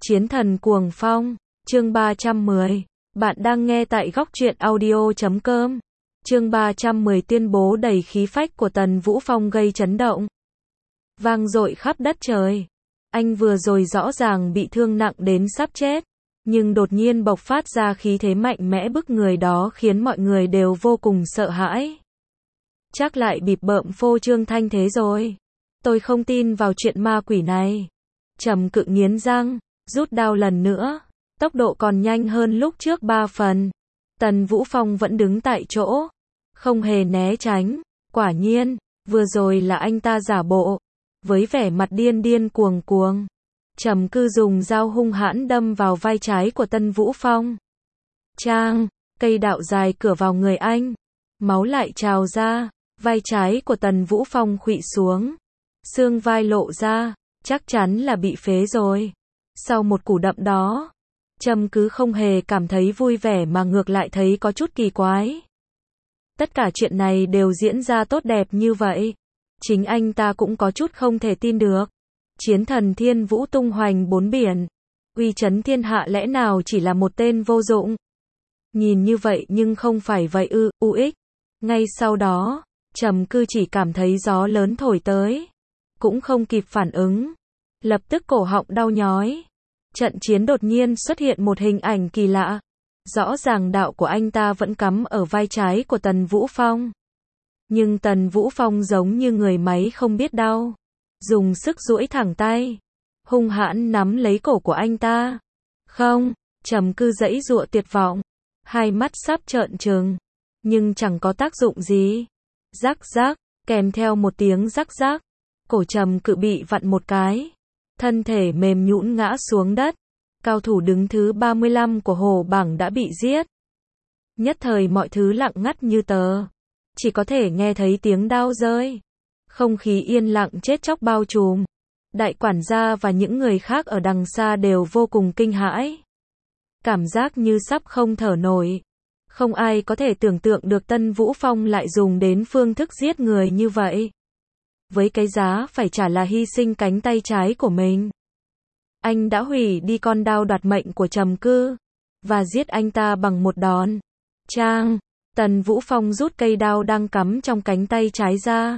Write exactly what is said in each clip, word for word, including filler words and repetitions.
Chiến thần cuồng phong, chương ba trăm mười. Bạn đang nghe tại góc truyện audio chấm com. Chương ba trăm mười tuyên bố đầy khí phách của Tần Vũ Phong gây chấn động. Vang dội khắp đất trời. Anh vừa rồi rõ ràng bị thương nặng đến sắp chết, nhưng đột nhiên bộc phát ra khí thế mạnh mẽ bức người đó khiến mọi người đều vô cùng sợ hãi. Chắc lại bịp bợm phô trương thanh thế rồi. Tôi không tin vào chuyện ma quỷ này. Trầm Cự nghiến răng, rút đao lần nữa, tốc độ còn nhanh hơn lúc trước ba phần. Tần Vũ Phong vẫn đứng tại chỗ, không hề né tránh. Quả nhiên, vừa rồi là anh ta giả bộ. Với vẻ mặt điên điên cuồng cuồng, Trầm Cư dùng dao hung hãn đâm vào vai trái của Tần Vũ Phong. Chang, cây đạo dài cửa vào người anh. Máu lại trào ra, vai trái của Tần Vũ Phong khuỵu xuống. Xương vai lộ ra, chắc chắn là bị phế rồi. Sau một cú đập đó, Trầm Cư không hề cảm thấy vui vẻ mà ngược lại thấy có chút kỳ quái. Tất cả chuyện này đều diễn ra tốt đẹp như vậy. Chính anh ta cũng có chút không thể tin được. Chiến thần thiên vũ tung hoành bốn biển, uy chấn thiên hạ lẽ nào chỉ là một tên vô dụng. Nhìn như vậy nhưng không phải vậy ư, u ích. Ngay sau đó, Trầm Cư chỉ cảm thấy gió lớn thổi tới. Cũng không kịp phản ứng. Lập tức cổ họng đau nhói. Trận chiến đột nhiên xuất hiện một hình ảnh kỳ lạ. Rõ ràng đạo của anh ta vẫn cắm ở vai trái của Tần Vũ Phong. Nhưng Tần Vũ Phong giống như người máy không biết đau. Dùng sức duỗi thẳng tay. Hung hãn nắm lấy cổ của anh ta. Không, Trầm Cư giãy giụa tuyệt vọng. Hai mắt sắp trợn trừng. Nhưng chẳng có tác dụng gì. Rắc rắc, kèm theo một tiếng rắc rắc. Cổ Trầm Cự bị vặn một cái. Thân thể mềm nhũn ngã xuống đất. Cao thủ đứng thứ ba mươi lăm của Hồ Bảng đã bị giết. Nhất thời mọi thứ lặng ngắt như tờ. Chỉ có thể nghe thấy tiếng đao rơi. Không khí yên lặng chết chóc bao trùm. Đại quản gia và những người khác ở đằng xa đều vô cùng kinh hãi. Cảm giác như sắp không thở nổi. Không ai có thể tưởng tượng được Tần Vũ Phong lại dùng đến phương thức giết người như vậy. Với cái giá phải trả là hy sinh cánh tay trái của mình. Anh đã hủy đi con đao đoạt mệnh của Trầm Cư, và giết anh ta bằng một đòn. Chang, Tần Vũ Phong rút cây đao đang cắm trong cánh tay trái ra.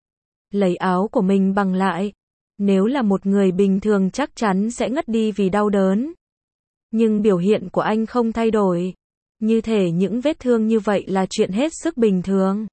Lấy áo của mình bằng lại. Nếu là một người bình thường chắc chắn sẽ ngất đi vì đau đớn. Nhưng biểu hiện của anh không thay đổi. Như thể những vết thương như vậy là chuyện hết sức bình thường.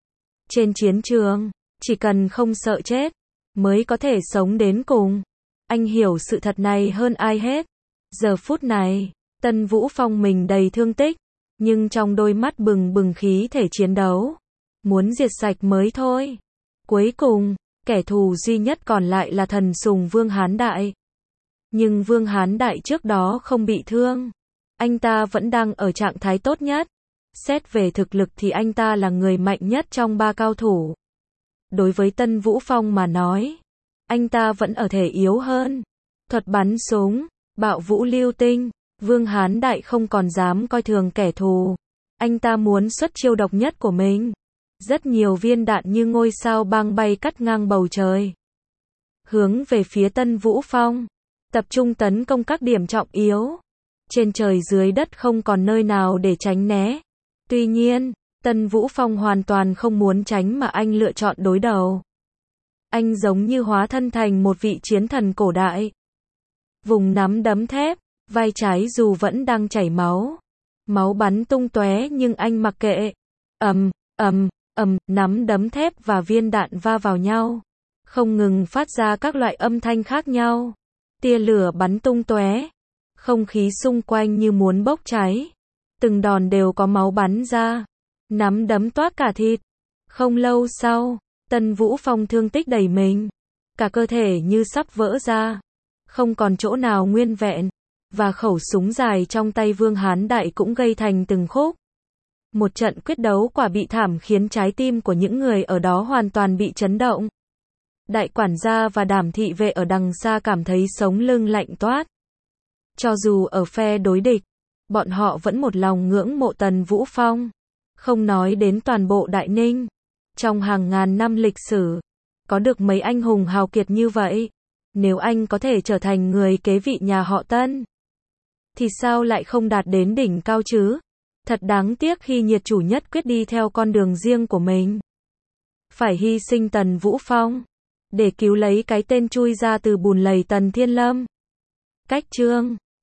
Trên chiến trường, chỉ cần không sợ chết, mới có thể sống đến cùng. Anh hiểu sự thật này hơn ai hết. Giờ phút này, Tần Vũ Phong mình đầy thương tích, nhưng trong đôi mắt bừng bừng khí thể chiến đấu. Muốn diệt sạch mới thôi. Cuối cùng, kẻ thù duy nhất còn lại là thần sùng Vương Hán Đại. Nhưng Vương Hán Đại trước đó không bị thương. Anh ta vẫn đang ở trạng thái tốt nhất. Xét về thực lực thì anh ta là người mạnh nhất trong ba cao thủ. Đối với Tần Vũ Phong mà nói, anh ta vẫn ở thể yếu hơn. Thuật bắn súng, bạo vũ lưu tinh, Vương Hán Đại không còn dám coi thường kẻ thù. Anh ta muốn xuất chiêu độc nhất của mình. Rất nhiều viên đạn như ngôi sao băng bay cắt ngang bầu trời. Hướng về phía Tần Vũ Phong. Tập trung tấn công các điểm trọng yếu. Trên trời dưới đất không còn nơi nào để tránh né. Tuy nhiên, Tần Vũ Phong hoàn toàn không muốn tránh mà anh lựa chọn đối đầu. Anh giống như hóa thân thành một vị chiến thần cổ đại. Vùng nắm đấm thép, vai trái dù vẫn đang chảy máu. Máu bắn tung tóe nhưng anh mặc kệ. Ầm, ầm, ầm, nắm đấm thép và viên đạn va vào nhau. Không ngừng phát ra các loại âm thanh khác nhau. Tia lửa bắn tung tóe. Không khí xung quanh như muốn bốc cháy. Từng đòn đều có máu bắn ra. Nắm đấm toát cả thịt. Không lâu sau, Tần Vũ Phong thương tích đầy mình. Cả cơ thể như sắp vỡ ra. Không còn chỗ nào nguyên vẹn. Và khẩu súng dài trong tay Vương Hán Đại cũng gây thành từng khúc. Một trận quyết đấu quả bị thảm khiến trái tim của những người ở đó hoàn toàn bị chấn động. Đại quản gia và Đàm thị vệ ở đằng xa cảm thấy sống lưng lạnh toát. Cho dù ở phe đối địch, bọn họ vẫn một lòng ngưỡng mộ Tần Vũ Phong. Không nói đến toàn bộ Đại Ninh. Trong hàng ngàn năm lịch sử, có được mấy anh hùng hào kiệt như vậy. Nếu anh có thể trở thành người kế vị nhà họ Tân, thì sao lại không đạt đến đỉnh cao chứ? Thật đáng tiếc khi nhiệt chủ nhất quyết đi theo con đường riêng của mình. Phải hy sinh Tần Vũ Phong, để cứu lấy cái tên chui ra từ bùn lầy Tần Thiên Lâm. Cách chương